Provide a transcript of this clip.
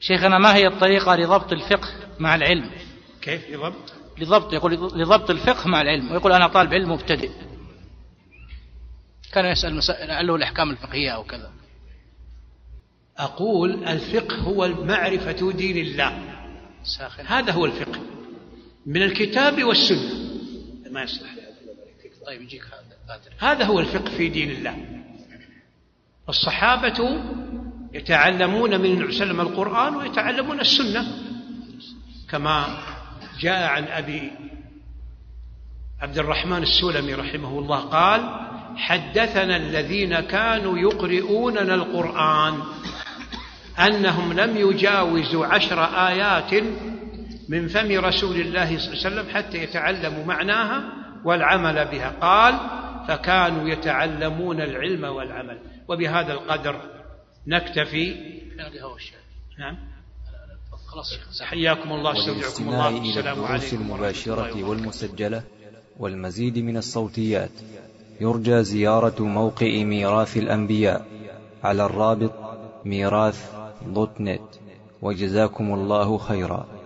شيخنا، ما هي الطريقة لضبط الفقه مع العلم؟ كيف يقول لضبط الفقه مع العلم، ويقول أنا طالب علم مبتدئ، كان يسأل مسائل له الأحكام الفقهية أو كذا. أقول الفقه هو معرفة دين الله، هذا هو الفقه من الكتاب والسنة. ما يصلح طيب يجيك هذا هو الفقه في دين الله. الصحابة يتعلمون من النبي صلى الله عليه وسلم القرآن ويتعلمون السنة، كما جاء عن أبي عبد الرحمن السلمي رحمه الله قال: حدثنا الذين كانوا يقرؤوننا القرآن أنهم لم يجاوزوا 10 آيات من فم رسول الله صلى الله عليه وسلم حتى يتعلموا معناها والعمل بها. قال: فكانوا يتعلمون العلم والعمل. وبهذا القدر نكتفي. نعم، حياكم الله، استودعكم الله. السلام عليكم. المباشرة والمسجلة والمزيد من الصوتيات يرجى زيارة موقع ميراث الأنبياء على الرابط ميراث.net. وجزاكم الله خيرا.